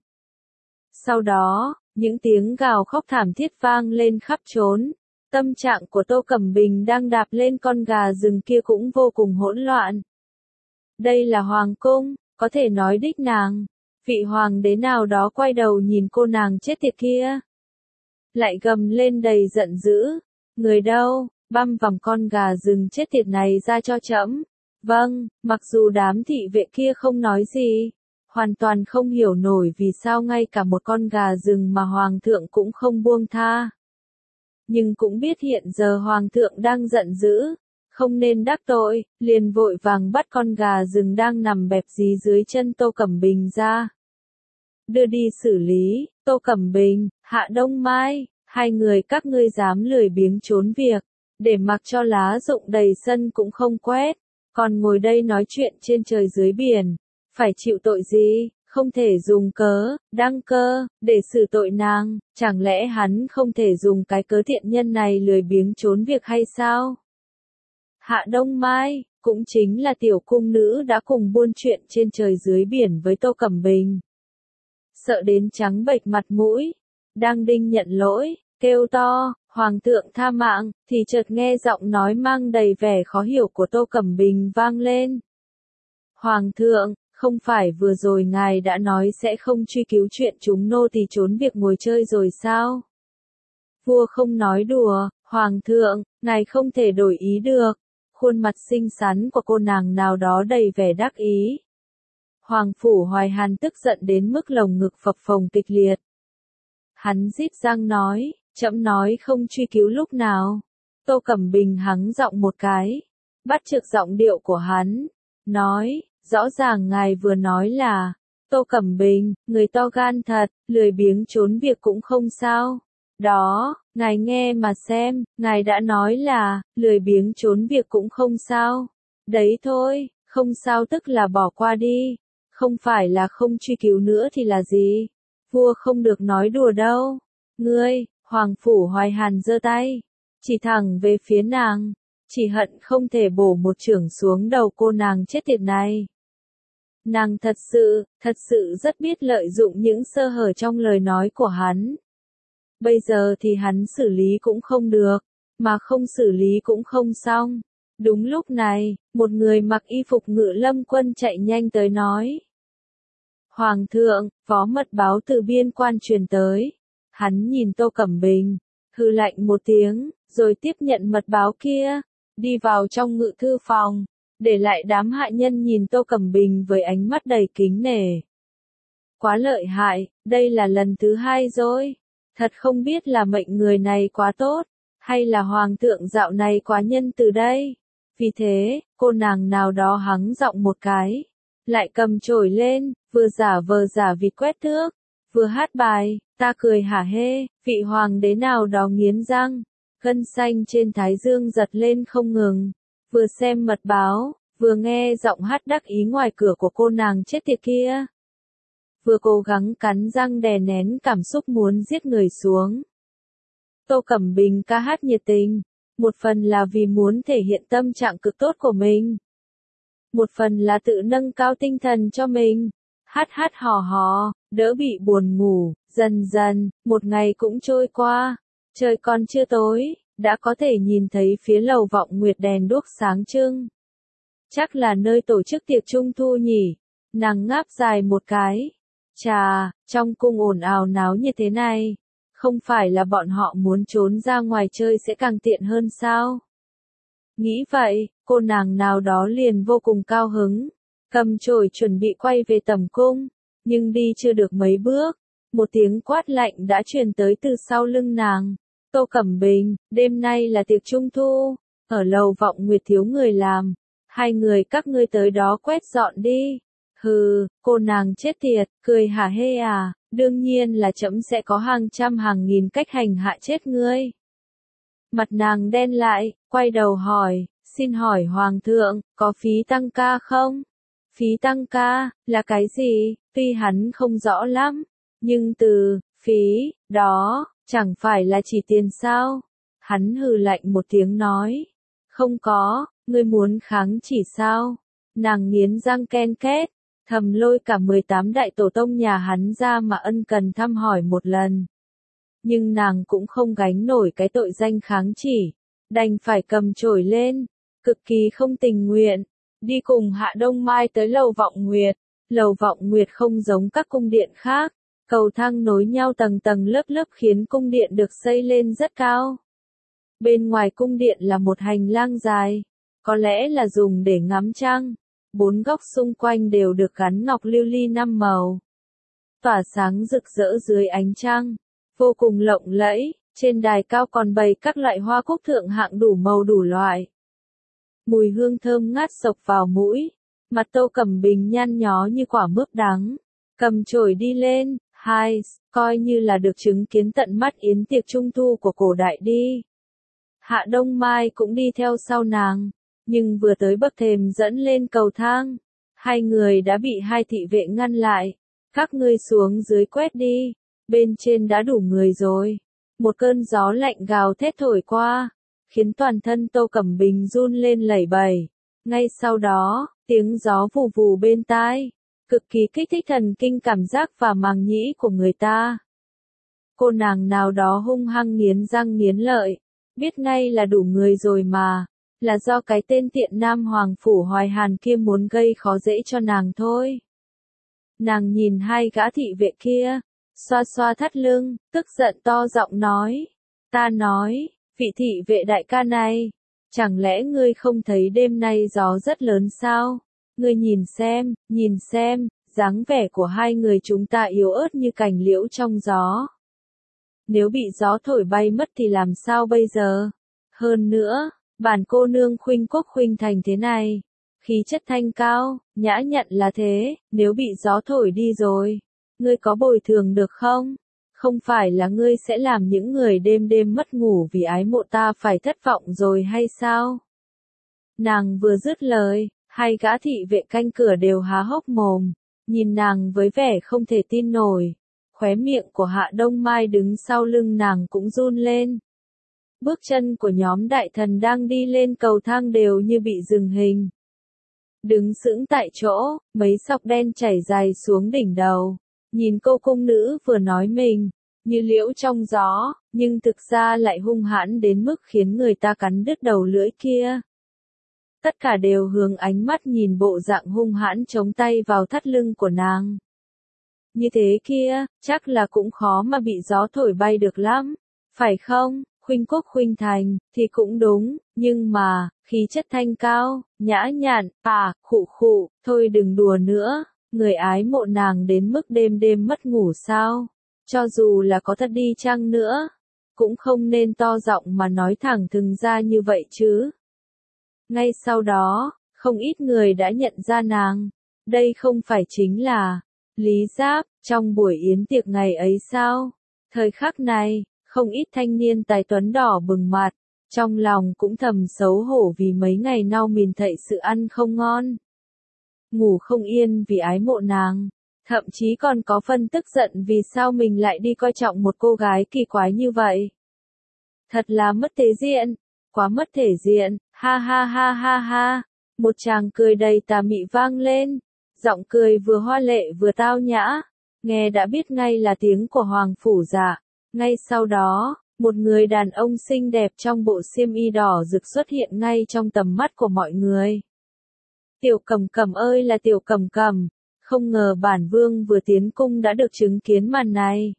Sau đó, những tiếng gào khóc thảm thiết vang lên khắp trốn. Tâm trạng của Tô Cẩm Bình đang đạp lên con gà rừng kia cũng vô cùng hỗn loạn. Đây là hoàng cung, có thể nói đích nàng. Vị hoàng đế nào đó quay đầu nhìn cô nàng chết tiệt kia. Lại gầm lên đầy giận dữ. Người đâu, băm vằm con gà rừng chết tiệt này ra cho trẫm. Vâng, mặc dù đám thị vệ kia không nói gì, hoàn toàn không hiểu nổi vì sao ngay cả một con gà rừng mà hoàng thượng cũng không buông tha. Nhưng cũng biết hiện giờ hoàng thượng đang giận dữ, không nên đắc tội, liền vội vàng bắt con gà rừng đang nằm bẹp dí dưới chân Tô Cẩm Bình ra. Đưa đi xử lý. Tô Cẩm Bình, Hạ Đông Mai, hai người các ngươi dám lười biếng trốn việc, để mặc cho lá rụng đầy sân cũng không quét, còn ngồi đây nói chuyện trên trời dưới biển, phải chịu tội gì? Không thể dùng cớ, đăng cơ, để xử tội nàng, chẳng lẽ hắn không thể dùng cái cớ thiện nhân này lười biếng trốn việc hay sao? Hạ Đông Mai, cũng chính là tiểu cung nữ đã cùng buôn chuyện trên trời dưới biển với Tô Cẩm Bình. Sợ đến trắng bệch mặt mũi, đang định nhận lỗi, kêu to, hoàng thượng tha mạng, thì chợt nghe giọng nói mang đầy vẻ khó hiểu của Tô Cẩm Bình vang lên. Hoàng thượng, không phải vừa rồi ngài đã nói sẽ không truy cứu chuyện chúng nô tỳ trốn việc ngồi chơi rồi sao? Vua không nói đùa, hoàng thượng, ngài không thể đổi ý được. Khuôn mặt xinh xắn của cô nàng nào đó đầy vẻ đắc ý. Hoàng Phủ Hoài Hàn tức giận đến mức lồng ngực phập phồng kịch liệt. Hắn rít răng nói, trẫm nói không truy cứu lúc nào. Tô Cẩm Bình hắng giọng một cái, bắt chước giọng điệu của hắn, nói, rõ ràng ngài vừa nói là, Tô Cẩm Bình, người to gan thật, lười biếng trốn việc cũng không sao. Đó, ngài nghe mà xem, ngài đã nói là, lười biếng trốn việc cũng không sao. Đấy thôi, không sao tức là bỏ qua đi, không phải là không truy cứu nữa thì là gì. Vua không được nói đùa đâu. Ngươi, Hoàng Phủ Hoài Hàn giơ tay, chỉ thẳng về phía nàng, chỉ hận không thể bổ một chưởng xuống đầu cô nàng chết tiệt này. Nàng thật sự, thật sự rất biết lợi dụng những sơ hở trong lời nói của hắn. Bây giờ thì hắn xử lý cũng không được, mà không xử lý cũng không xong. Đúng lúc này, một người mặc y phục ngự lâm quân chạy nhanh tới nói. Hoàng thượng, phó mật báo từ biên quan truyền tới. Hắn nhìn Tô Cẩm Bình, hừ lạnh một tiếng, rồi tiếp nhận mật báo kia, đi vào trong ngự thư phòng, để lại đám hạ nhân nhìn Tô Cẩm Bình với ánh mắt đầy kính nể. Quá lợi hại, đây là lần thứ hai rồi. Thật không biết là mệnh người này quá tốt, hay là hoàng thượng dạo này quá nhân từ đây. Vì thế, cô nàng nào đó hắng giọng một cái, lại cầm chổi lên, vừa giả vờ giả vịt quét thước, vừa hát bài, Ta cười hả hê, vị hoàng đế nào đó nghiến răng, gân xanh trên thái dương giật lên không ngừng, vừa xem mật báo, vừa nghe giọng hát đắc ý ngoài cửa của cô nàng chết tiệt kia. Vừa cố gắng cắn răng đè nén cảm xúc muốn giết người xuống. Tô Cẩm Bình ca hát nhiệt tình, một phần là vì muốn thể hiện tâm trạng cực tốt của mình. Một phần là tự nâng cao tinh thần cho mình. Hát hát hò hò, đỡ bị buồn ngủ, dần dần, một ngày cũng trôi qua. Trời còn chưa tối, đã có thể nhìn thấy phía lầu Vọng Nguyệt đèn đuốc sáng trưng. Chắc là nơi tổ chức tiệc trung thu nhỉ. Nàng ngáp dài một cái. Chà, trong cung ồn ào náo như thế này, không phải là bọn họ muốn trốn ra ngoài chơi sẽ càng tiện hơn sao? Nghĩ vậy, cô nàng nào đó liền vô cùng cao hứng, cầm chổi chuẩn bị quay về tầm cung, nhưng đi chưa được mấy bước, một tiếng quát lạnh đã truyền tới từ sau lưng nàng. Tô Cẩm Bình, đêm nay là tiệc trung thu, ở lầu Vọng Nguyệt thiếu người làm, hai người các ngươi tới đó quét dọn đi. Hừ, cô nàng chết tiệt, cười hả hê à, đương nhiên là trẫm sẽ có hàng trăm hàng nghìn cách hành hạ chết ngươi. Mặt nàng đen lại, quay đầu hỏi, xin hỏi hoàng thượng, có phí tăng ca không? Phí tăng ca, là cái gì? Tuy hắn không rõ lắm, nhưng từ, phí, đó, chẳng phải là chỉ tiền sao? Hắn hừ lạnh một tiếng nói, không có, ngươi muốn kháng chỉ sao? Nàng nghiến răng ken két, thầm lôi cả mười tám đại tổ tông nhà hắn ra mà ân cần thăm hỏi một lần. Nhưng nàng cũng không gánh nổi cái tội danh kháng chỉ, đành phải cầm chổi lên, cực kỳ không tình nguyện, đi cùng Hạ Đông Mai tới lầu Vọng Nguyệt. Lầu Vọng Nguyệt không giống các cung điện khác, cầu thang nối nhau tầng tầng lớp lớp khiến cung điện được xây lên rất cao. Bên ngoài cung điện là một hành lang dài, có lẽ là dùng để ngắm trăng. Bốn góc xung quanh đều được gắn ngọc lưu ly năm màu, tỏa sáng rực rỡ dưới ánh trăng, vô cùng lộng lẫy. Trên đài cao còn bày các loại hoa cúc thượng hạng đủ màu đủ loại. Mùi hương thơm ngát xộc vào mũi, mặt Tô Cẩm Bình nhăn nhó như quả mướp đắng, cầm chổi đi lên, hai, coi như là được chứng kiến tận mắt yến tiệc trung thu của cổ đại đi. Hạ Đông Mai cũng đi theo sau nàng. Nhưng vừa tới bậc thềm dẫn lên cầu thang, hai người đã bị hai thị vệ ngăn lại. Các ngươi xuống dưới quét đi, bên trên đã đủ người rồi. Một cơn gió lạnh gào thét thổi qua, khiến toàn thân Tô Cẩm Bình run lên lẩy bẩy. Ngay sau đó, tiếng gió vù vù bên tai, cực kỳ kích thích thần kinh cảm giác và màng nhĩ của người ta. Cô nàng nào đó hung hăng nghiến răng nghiến lợi, biết ngay là đủ người rồi mà. Là do cái tên tiện nam hoàng phủ Hoài Hàn kia muốn gây khó dễ cho nàng thôi. Nàng nhìn hai gã thị vệ kia, xoa xoa thắt lưng, tức giận to giọng nói. Ta nói, vị thị vệ đại ca này, chẳng lẽ ngươi không thấy đêm nay gió rất lớn sao? Ngươi nhìn xem, nhìn xem, dáng vẻ của hai người chúng ta yếu ớt như cành liễu trong gió. Nếu bị gió thổi bay mất thì làm sao bây giờ? Hơn nữa, bản cô nương khuynh quốc khuynh thành thế này, khí chất thanh cao, nhã nhặn là thế, nếu bị gió thổi đi rồi, ngươi có bồi thường được không? Không phải là ngươi sẽ làm những người đêm đêm mất ngủ vì ái mộ ta phải thất vọng rồi hay sao? Nàng vừa dứt lời, hai gã thị vệ canh cửa đều há hốc mồm, nhìn nàng với vẻ không thể tin nổi. Khóe miệng của Hạ Đông Mai đứng sau lưng nàng cũng run lên. Bước chân của nhóm đại thần đang đi lên cầu thang đều như bị dừng hình. Đứng sững tại chỗ, mấy sọc đen chảy dài xuống đỉnh đầu. Nhìn cô cung nữ vừa nói mình, như liễu trong gió, nhưng thực ra lại hung hãn đến mức khiến người ta cắn đứt đầu lưỡi kia. Tất cả đều hướng ánh mắt nhìn bộ dạng hung hãn chống tay vào thắt lưng của nàng. Như thế kia, chắc là cũng khó mà bị gió thổi bay được lắm, phải không? Khuynh quốc khuynh thành, thì cũng đúng, nhưng mà, khí chất thanh cao, nhã nhặn, à, khụ khụ, thôi đừng đùa nữa, người ái mộ nàng đến mức đêm đêm mất ngủ sao? Cho dù là có thật đi chăng nữa, cũng không nên to giọng mà nói thẳng thừng ra như vậy chứ. Ngay sau đó, không ít người đã nhận ra nàng, đây không phải chính là Lý Giáp, trong buổi yến tiệc ngày ấy sao? Thời khắc này, không ít thanh niên tài tuấn đỏ bừng mặt, trong lòng cũng thầm xấu hổ vì mấy ngày nau mìn thậy sự ăn không ngon. Ngủ không yên vì ái mộ nàng, thậm chí còn có phân tức giận vì sao mình lại đi coi trọng một cô gái kỳ quái như vậy. Thật là mất thể diện, quá mất thể diện, ha ha ha ha ha. Một tràng cười đầy tà mị vang lên, giọng cười vừa hoa lệ vừa tao nhã, nghe đã biết ngay là tiếng của Hoàng Phủ Dạ. Ngay sau đó, một người đàn ông xinh đẹp trong bộ xiêm y đỏ rực xuất hiện ngay trong tầm mắt của mọi người. Tiểu Cầm Cầm ơi là Tiểu Cầm Cầm, không ngờ bản vương vừa tiến cung đã được chứng kiến màn này.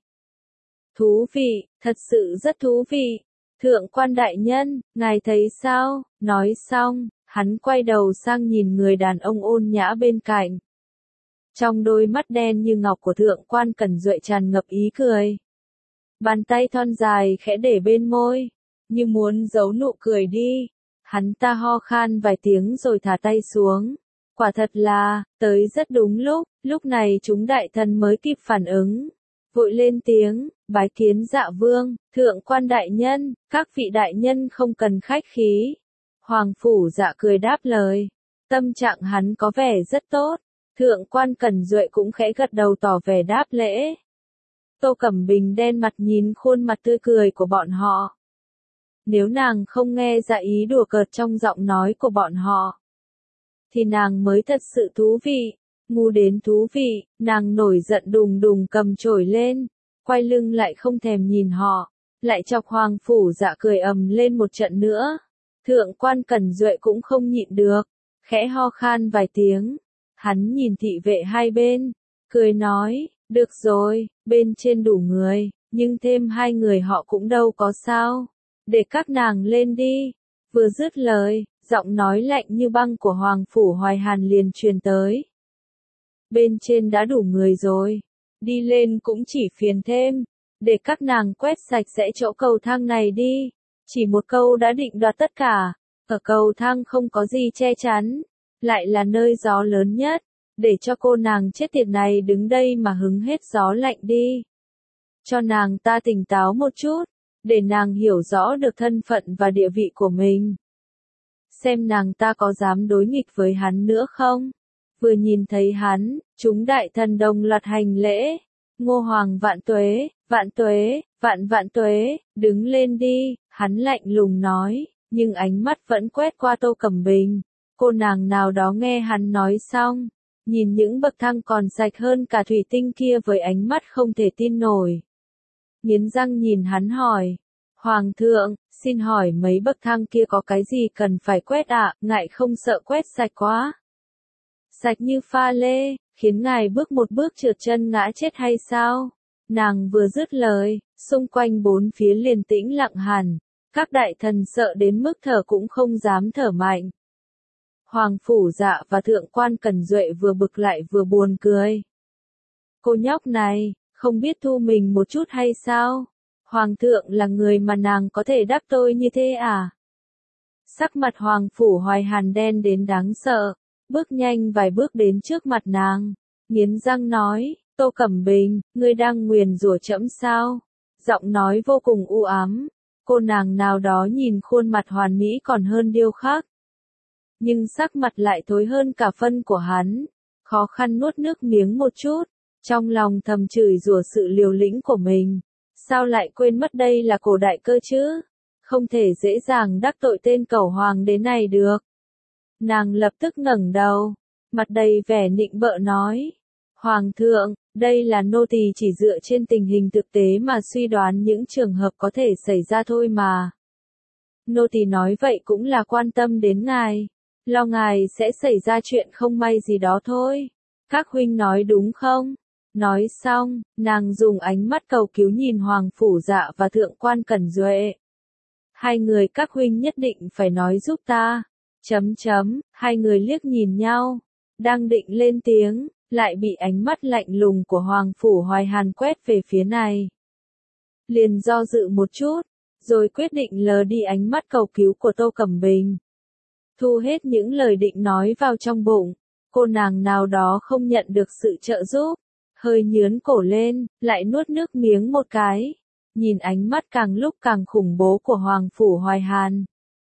Thú vị, thật sự rất thú vị. Thượng quan đại nhân, ngài thấy sao? Nói xong, hắn quay đầu sang nhìn người đàn ông ôn nhã bên cạnh. Trong đôi mắt đen như ngọc của thượng quan Cẩn Duệ tràn ngập ý cười. Bàn tay thon dài khẽ để bên môi, như muốn giấu nụ cười đi. Hắn ta ho khan vài tiếng rồi thả tay xuống. Quả thật là, tới rất đúng lúc, lúc này chúng đại thần mới kịp phản ứng. Vội lên tiếng, bái kiến Dạ vương, thượng quan đại nhân, các vị đại nhân không cần khách khí. Hoàng Phủ Dạ cười đáp lời. Tâm trạng hắn có vẻ rất tốt. Thượng quan Cẩn Duệ cũng khẽ gật đầu tỏ vẻ đáp lễ. Tô Cẩm Bình đen mặt nhìn khuôn mặt tươi cười của bọn họ. Nếu nàng không nghe ra ý đùa cợt trong giọng nói của bọn họ, thì nàng mới thật sự thú vị. Ngu đến thú vị, nàng nổi giận đùng đùng cầm chổi lên, quay lưng lại không thèm nhìn họ, lại chọc Hoàng Phủ Dạ cười ầm lên một trận nữa. Thượng quan Cẩn Duệ cũng không nhịn được, khẽ ho khan vài tiếng. Hắn nhìn thị vệ hai bên, cười nói, được rồi, bên trên đủ người, nhưng thêm hai người họ cũng đâu có sao. Để các nàng lên đi. Vừa dứt lời, giọng nói lạnh như băng của Hoàng Phủ Hoài Hàn liền truyền tới. Bên trên đã đủ người rồi, đi lên cũng chỉ phiền thêm, để các nàng quét sạch sẽ chỗ cầu thang này đi. Chỉ một câu đã định đoạt tất cả, ở cầu thang không có gì che chắn, lại là nơi gió lớn nhất, để cho cô nàng chết tiệt này đứng đây mà hứng hết gió lạnh đi. Cho nàng ta tỉnh táo một chút, để nàng hiểu rõ được thân phận và địa vị của mình. Xem nàng ta có dám đối nghịch với hắn nữa không? Vừa nhìn thấy hắn, chúng đại thần đồng loạt hành lễ. Ngô Hoàng vạn tuế, vạn tuế, vạn vạn tuế, đứng lên đi, hắn lạnh lùng nói, nhưng ánh mắt vẫn quét qua Tô Cẩm Bình. Cô nàng nào đó nghe hắn nói xong, nhìn những bậc thang còn sạch hơn cả thủy tinh kia với ánh mắt không thể tin nổi. Nghiến răng nhìn hắn hỏi, Hoàng thượng, xin hỏi mấy bậc thang kia có cái gì cần phải quét ạ, à? Ngại không sợ quét sạch quá. Sạch như pha lê, khiến ngài bước một bước trượt chân ngã chết hay sao? Nàng vừa dứt lời, xung quanh bốn phía liền tĩnh lặng hẳn, các đại thần sợ đến mức thở cũng không dám thở mạnh. Hoàng Phủ Dạ và Thượng quan Cẩn Duệ vừa bực lại vừa buồn cười. Cô nhóc này, không biết thu mình một chút hay sao? Hoàng thượng là người mà nàng có thể đáp tôi như thế à? Sắc mặt Hoàng Phủ Hoài Hàn đen đến đáng sợ, bước nhanh vài bước đến trước mặt nàng, nghiến răng nói, Tô Cẩm Bình, ngươi đang nguyền rủa trẫm sao? Giọng nói vô cùng u ám, cô nàng nào đó nhìn khuôn mặt hoàn mỹ còn hơn điêu khắc. Nhưng sắc mặt lại thối hơn cả phân của hắn, khó khăn nuốt nước miếng một chút, trong lòng thầm chửi rủa sự liều lĩnh của mình. Sao lại quên mất đây là cổ đại cơ chứ? Không thể dễ dàng đắc tội tên cẩu hoàng đế này được. Nàng lập tức ngẩng đầu, mặt đầy vẻ nịnh bợ nói. Hoàng thượng, đây là nô tỳ chỉ dựa trên tình hình thực tế mà suy đoán những trường hợp có thể xảy ra thôi mà. Nô tỳ nói vậy cũng là quan tâm đến ngài, lo ngài sẽ xảy ra chuyện không may gì đó thôi. Các huynh nói đúng không? Nói xong, nàng dùng ánh mắt cầu cứu nhìn Hoàng Phủ Dạ và Thượng quan Cẩn Duệ. Hai người các huynh nhất định phải nói giúp ta. Chấm chấm, hai người liếc nhìn nhau, đang định lên tiếng, lại bị ánh mắt lạnh lùng của Hoàng Phủ Hoài Hàn quét về phía này. Liền do dự một chút, rồi quyết định lờ đi ánh mắt cầu cứu của Tô Cẩm Bình. Thu hết những lời định nói vào trong bụng, cô nàng nào đó không nhận được sự trợ giúp, hơi nhướn cổ lên, lại nuốt nước miếng một cái, nhìn ánh mắt càng lúc càng khủng bố của Hoàng Phủ Hoài Hàn.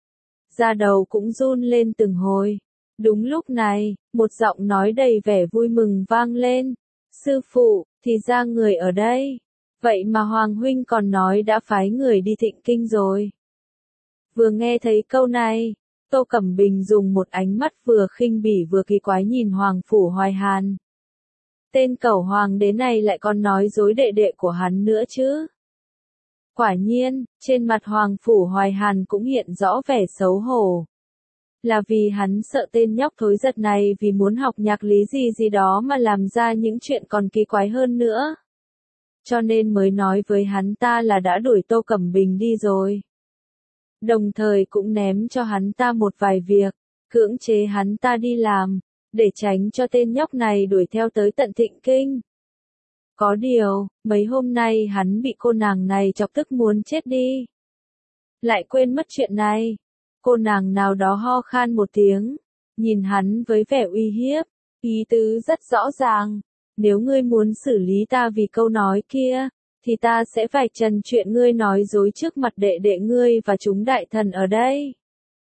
Da đầu cũng run lên từng hồi. Đúng lúc này, một giọng nói đầy vẻ vui mừng vang lên. Sư phụ, thì ra người ở đây. Vậy mà Hoàng huynh còn nói đã phái người đi Thịnh Kinh rồi. Vừa nghe thấy câu này, Tô Cẩm Bình dùng một ánh mắt vừa khinh bỉ vừa kỳ quái nhìn Hoàng Phủ Hoài Hàn. Tên cẩu hoàng đế này lại còn nói dối đệ đệ của hắn nữa chứ. Quả nhiên, trên mặt Hoàng Phủ Hoài Hàn cũng hiện rõ vẻ xấu hổ. Là vì hắn sợ tên nhóc thối giật này vì muốn học nhạc lý gì gì đó mà làm ra những chuyện còn kỳ quái hơn nữa. Cho nên mới nói với hắn ta là đã đuổi Tô Cẩm Bình đi rồi. Đồng thời cũng ném cho hắn ta một vài việc, cưỡng chế hắn ta đi làm, để tránh cho tên nhóc này đuổi theo tới tận Thịnh Kinh. Có điều, mấy hôm nay hắn bị cô nàng này chọc tức muốn chết đi. Lại quên mất chuyện này. Cô nàng nào đó ho khan một tiếng, nhìn hắn với vẻ uy hiếp, ý tứ rất rõ ràng. Nếu ngươi muốn xử lý ta vì câu nói kia, thì ta sẽ vạch trần chuyện ngươi nói dối trước mặt đệ đệ ngươi và chúng đại thần ở đây.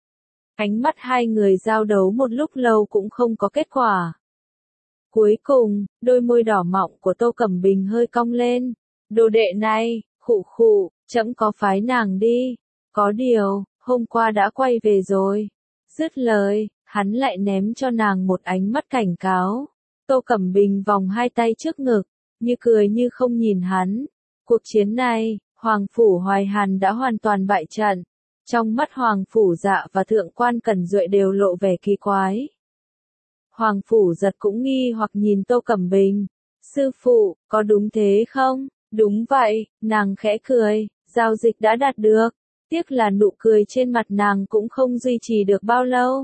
Ánh mắt hai người giao đấu một lúc lâu cũng không có kết quả. Cuối cùng, đôi môi đỏ mọng của Tô Cẩm Bình hơi cong lên. Đồ đệ này, khụ khụ, trẫm có phái nàng đi. Có điều, hôm qua đã quay về rồi. Dứt lời, hắn lại ném cho nàng một ánh mắt cảnh cáo. Tô Cẩm Bình vòng hai tay trước ngực, như cười như không nhìn hắn. Cuộc chiến này, Hoàng Phủ Hoài Hàn đã hoàn toàn bại trận. Trong mắt Hoàng Phủ Dạ và Thượng quan Cẩn Duệ đều lộ vẻ kỳ quái. Hoàng Phủ Giật cũng nghi hoặc nhìn Tô Cẩm Bình. Sư phụ, có đúng thế không? Đúng vậy, nàng khẽ cười, giao dịch đã đạt được. Tiếc là nụ cười trên mặt nàng cũng không duy trì được bao lâu.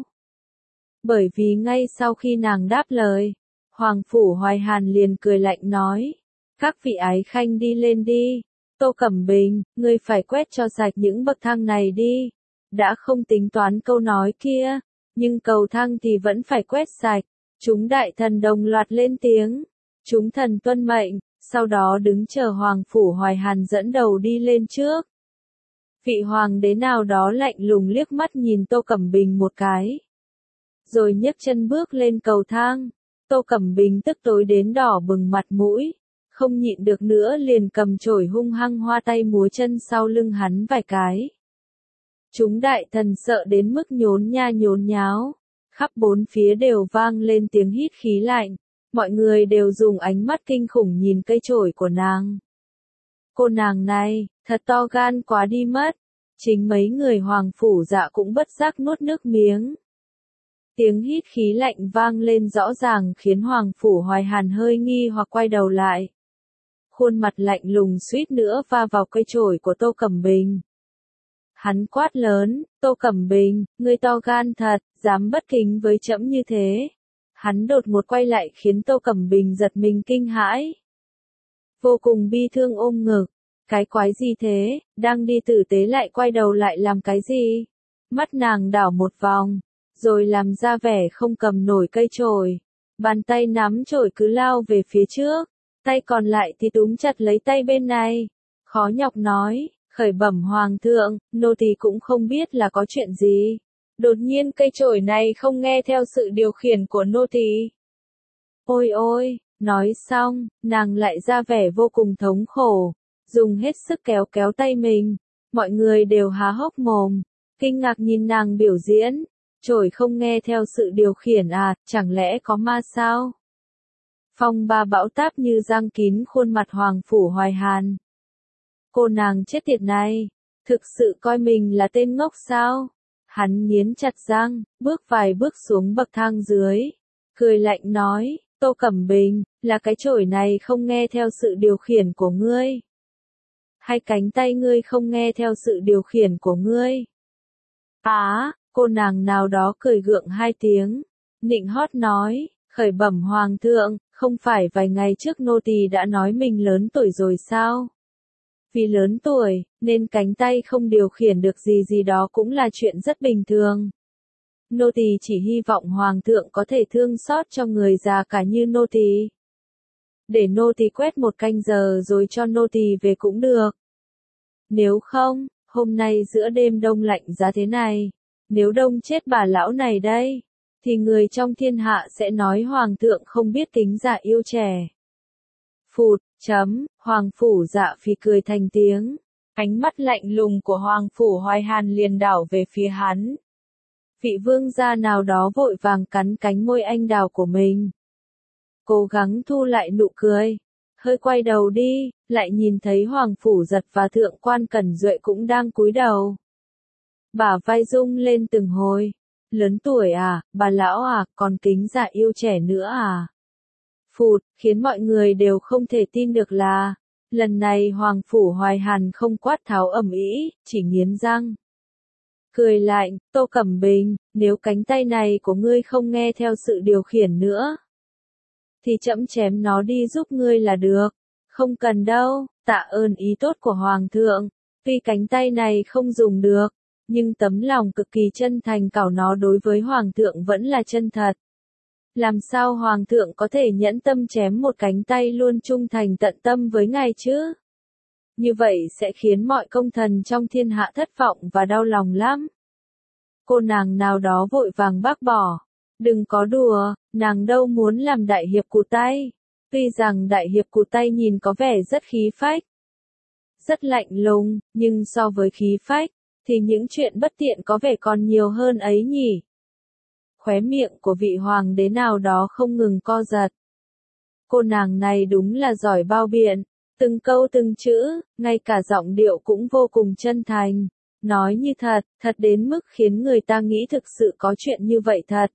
Bởi vì ngay sau khi nàng đáp lời, Hoàng Phủ Hoài Hàn liền cười lạnh nói. Các vị ái khanh đi lên đi. Tô Cẩm Bình, ngươi phải quét cho sạch những bậc thang này đi. Đã không tính toán câu nói kia, nhưng cầu thang thì vẫn phải quét sạch. Chúng đại thần đồng loạt lên tiếng. Chúng thần tuân mệnh, sau đó đứng chờ Hoàng Phủ Hoài Hàn dẫn đầu đi lên trước. Vị hoàng đế nào đó lạnh lùng liếc mắt nhìn Tô Cẩm Bình một cái. Rồi nhấc chân bước lên cầu thang. Tô Cẩm Bình tức tối đến đỏ bừng mặt mũi. Không nhịn được nữa liền cầm chổi hung hăng hoa tay múa chân sau lưng hắn vài cái. Chúng đại thần sợ đến mức nhốn nha nhốn nháo. Khắp bốn phía đều vang lên tiếng hít khí lạnh. Mọi người đều dùng ánh mắt kinh khủng nhìn cây chổi của nàng. Cô nàng này, thật to gan quá đi mất. Chính mấy người Hoàng Phủ Dạ cũng bất giác nuốt nước miếng. Tiếng hít khí lạnh vang lên rõ ràng khiến Hoàng Phủ Hoài Hàn hơi nghi hoặc quay đầu lại. Khuôn mặt lạnh lùng suýt nữa va vào cây chổi của Tô Cẩm Bình. Hắn quát lớn, Tô Cẩm Bình, ngươi to gan thật, dám bất kính với trẫm như thế. Hắn đột ngột quay lại khiến Tô Cẩm Bình giật mình kinh hãi. Vô cùng bi thương ôm ngực. Cái quái gì thế, đang đi tử tế lại quay đầu lại làm cái gì? Mắt nàng đảo một vòng, rồi làm ra vẻ không cầm nổi cây chổi. Bàn tay nắm chổi cứ lao về phía trước, tay còn lại thì túm chặt lấy tay bên này. Khó nhọc nói, khởi bẩm hoàng thượng, nô tỳ cũng không biết là có chuyện gì. Đột nhiên cây chổi này không nghe theo sự điều khiển của nô tỳ. Ôi ôi, nói xong, nàng lại ra vẻ vô cùng thống khổ. Dùng hết sức kéo kéo tay mình. Mọi người đều há hốc mồm, kinh ngạc nhìn nàng biểu diễn. Chổi không nghe theo sự điều khiển à, chẳng lẽ có ma sao? Phong ba bão táp như giăng kín khuôn mặt Hoàng Phủ Hoài Hàn. Cô nàng chết tiệt này, thực sự coi mình là tên ngốc sao? Hắn nghiến chặt răng, bước vài bước xuống bậc thang dưới. Cười lạnh nói, Tô Cẩm Bình, là cái chổi này không nghe theo sự điều khiển của ngươi. Hay cánh tay ngươi không nghe theo sự điều khiển của ngươi? Á, cô nàng nào đó cười gượng hai tiếng, nịnh hót nói, khởi bẩm hoàng thượng, không phải vài ngày trước nô tỳ đã nói mình lớn tuổi rồi sao? Vì lớn tuổi, nên cánh tay không điều khiển được gì gì đó cũng là chuyện rất bình thường. Nô tỳ chỉ hy vọng hoàng thượng có thể thương xót cho người già cả như nô tỳ. Để nô tỳ quét một canh giờ rồi cho nô tỳ về cũng được. Nếu không, hôm nay giữa đêm đông lạnh giá thế này, nếu đông chết bà lão này đây, thì người trong thiên hạ sẽ nói hoàng thượng không biết kính già yêu trẻ. Phụt, chấm, Hoàng Phủ Dạ phì cười thành tiếng. Ánh mắt lạnh lùng của Hoàng Phủ Hoài Hàn liền đảo về phía hắn. Vị vương gia nào đó vội vàng cắn cánh môi anh đào của mình. Cố gắng thu lại nụ cười. Hơi quay đầu đi, lại nhìn thấy Hoàng Phủ Giật và Thượng quan Cẩn Duệ cũng đang cúi đầu. Bả vai rung lên từng hồi. Lớn tuổi à, bà lão à, còn kính già yêu trẻ nữa à? Phụt, khiến mọi người đều không thể tin được là, lần này Hoàng Phủ Hoài Hàn không quát tháo ầm ĩ, chỉ nghiến răng. Cười lạnh, Tô Cẩm Bình, nếu cánh tay này của ngươi không nghe theo sự điều khiển nữa, thì trẫm chém nó đi giúp ngươi là được. Không cần đâu, tạ ơn ý tốt của Hoàng thượng, tuy cánh tay này không dùng được, nhưng tấm lòng cực kỳ chân thành cảo nó đối với Hoàng thượng vẫn là chân thật. Làm sao Hoàng thượng có thể nhẫn tâm chém một cánh tay luôn trung thành tận tâm với ngài chứ? Như vậy sẽ khiến mọi công thần trong thiên hạ thất vọng và đau lòng lắm. Cô nàng nào đó vội vàng bác bỏ. Đừng có đùa, nàng đâu muốn làm đại hiệp cụt tay. Tuy rằng đại hiệp cụt tay nhìn có vẻ rất khí phách, rất lạnh lùng, nhưng so với khí phách, thì những chuyện bất tiện có vẻ còn nhiều hơn ấy nhỉ. Khóe miệng của vị hoàng đế nào đó không ngừng co giật. Cô nàng này đúng là giỏi bao biện, từng câu từng chữ, ngay cả giọng điệu cũng vô cùng chân thành, nói như thật, thật đến mức khiến người ta nghĩ thực sự có chuyện như vậy thật.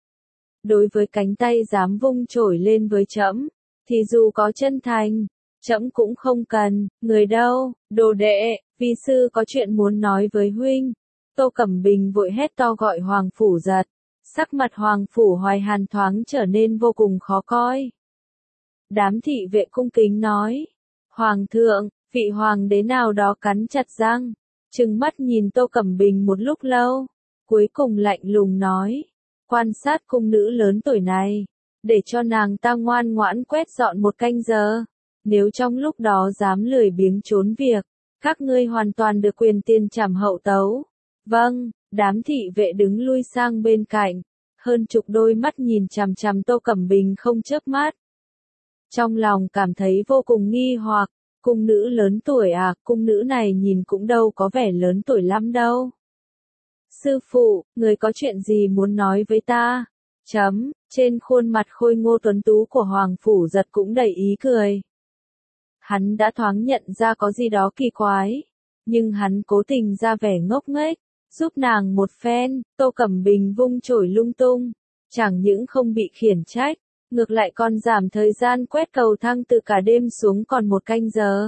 Đối với cánh tay dám vung chổi lên với trẫm, thì dù có chân thành, trẫm cũng không cần, người đâu, đồ đệ, vi sư có chuyện muốn nói với huynh. Tô Cẩm Bình vội hét to gọi Hoàng Phủ Giật. Sắc mặt Hoàng Phủ Hoài Hàn thoáng trở nên vô cùng khó coi. Đám thị vệ cung kính nói. Hoàng thượng, vị hoàng đế nào đó cắn chặt răng, trừng mắt nhìn Tô Cẩm Bình một lúc lâu, cuối cùng lạnh lùng nói. Quan sát cung nữ lớn tuổi này, để cho nàng ta ngoan ngoãn quét dọn một canh giờ. Nếu trong lúc đó dám lười biếng trốn việc, các ngươi hoàn toàn được quyền tiền trảm hậu tấu. Vâng. Đám thị vệ đứng lui sang bên cạnh, hơn chục đôi mắt nhìn chằm chằm Tô Cẩm Bình không chớp mắt. Trong lòng cảm thấy vô cùng nghi hoặc, cung nữ lớn tuổi à, cung nữ này nhìn cũng đâu có vẻ lớn tuổi lắm đâu. Sư phụ, người có chuyện gì muốn nói với ta? Chấm, trên khuôn mặt khôi ngô tuấn tú của Hoàng Phủ Giật cũng đầy ý cười. Hắn đã thoáng nhận ra có gì đó kỳ quái, nhưng hắn cố tình ra vẻ ngốc nghếch. Giúp nàng một phen, Tô Cẩm Bình vung chổi lung tung, chẳng những không bị khiển trách, ngược lại còn giảm thời gian quét cầu thang từ cả đêm xuống còn một canh giờ.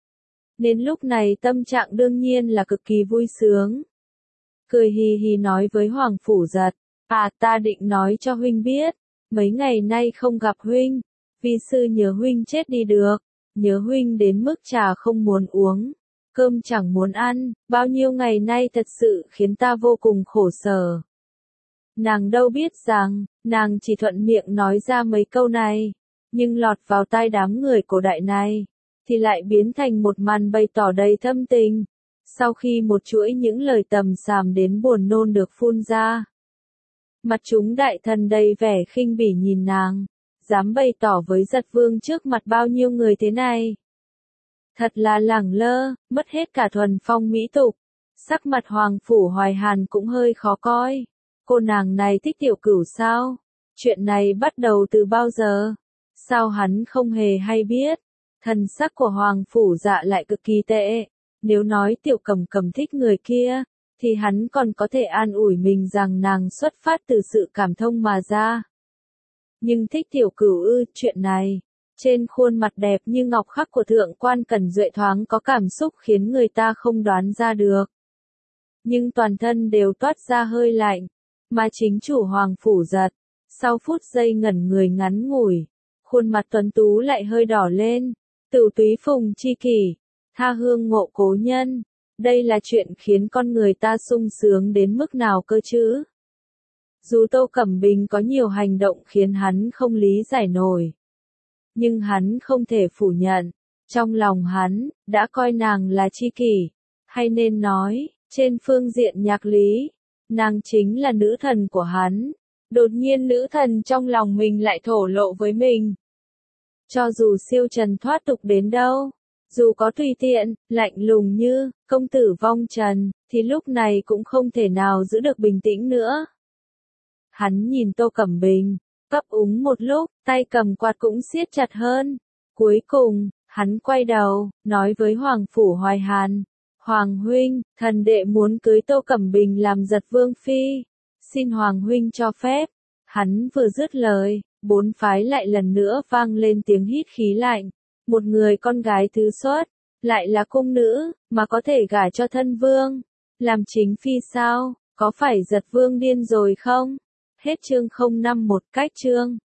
Nên lúc này tâm trạng đương nhiên là cực kỳ vui sướng. Cười hì hì nói với Hoàng Phủ Giật, à ta định nói cho huynh biết, mấy ngày nay không gặp huynh, vi sư nhớ huynh chết đi được, nhớ huynh đến mức trà không muốn uống. Cơm chẳng muốn ăn, bao nhiêu ngày nay thật sự khiến ta vô cùng khổ sở. Nàng đâu biết rằng, nàng chỉ thuận miệng nói ra mấy câu này, nhưng lọt vào tai đám người cổ đại này, thì lại biến thành một màn bày tỏ đầy thâm tình. Sau khi một chuỗi những lời tầm xàm đến buồn nôn được phun ra, mặt chúng đại thần đầy vẻ khinh bỉ nhìn nàng, dám bày tỏ với Giật Vương trước mặt bao nhiêu người thế này. Thật là lẳng lơ, mất hết cả thuần phong mỹ tục. Sắc mặt Hoàng Phủ Hoài Hàn cũng hơi khó coi. Cô nàng này thích tiểu cửu sao? Chuyện này bắt đầu từ bao giờ? Sao hắn không hề hay biết? Thần sắc của Hoàng Phủ Dạ lại cực kỳ tệ. Nếu nói tiểu Cẩm Cẩm thích người kia, thì hắn còn có thể an ủi mình rằng nàng xuất phát từ sự cảm thông mà ra. Nhưng thích tiểu cửu ư, chuyện này. Trên khuôn mặt đẹp như ngọc khắc của Thượng quan Cẩn Duệ thoáng có cảm xúc khiến người ta không đoán ra được. Nhưng toàn thân đều toát ra hơi lạnh, mà chính chủ Hoàng Phủ Giật, sau phút giây ngẩn người ngắn ngủi, khuôn mặt tuấn tú lại hơi đỏ lên. Tửu túy phùng chi kỷ, tha hương ngộ cố nhân, đây là chuyện khiến con người ta sung sướng đến mức nào cơ chứ? Dù Tô Cẩm Bình có nhiều hành động khiến hắn không lý giải nổi, nhưng hắn không thể phủ nhận, trong lòng hắn, đã coi nàng là tri kỷ, hay nên nói, trên phương diện nhạc lý, nàng chính là nữ thần của hắn. Đột nhiên nữ thần trong lòng mình lại thổ lộ với mình. Cho dù siêu trần thoát tục đến đâu, dù có tùy tiện, lạnh lùng như công tử vong trần, thì lúc này cũng không thể nào giữ được bình tĩnh nữa. Hắn nhìn Tô Cẩm Bình, cấp úng một lúc, tay cầm quạt cũng siết chặt hơn. Cuối cùng, hắn quay đầu, nói với Hoàng Phủ Hoài Hàn, Hoàng huynh, thần đệ muốn cưới Tô Cẩm Bình làm giật vương phi, xin Hoàng huynh cho phép. Hắn vừa dứt lời, bốn phái lại lần nữa vang lên tiếng hít khí lạnh. Một người con gái thứ xuất, lại là cung nữ, mà có thể gả cho thân vương, làm chính phi sao, có phải giật vương điên rồi không? Hết chương không năm một cách chương.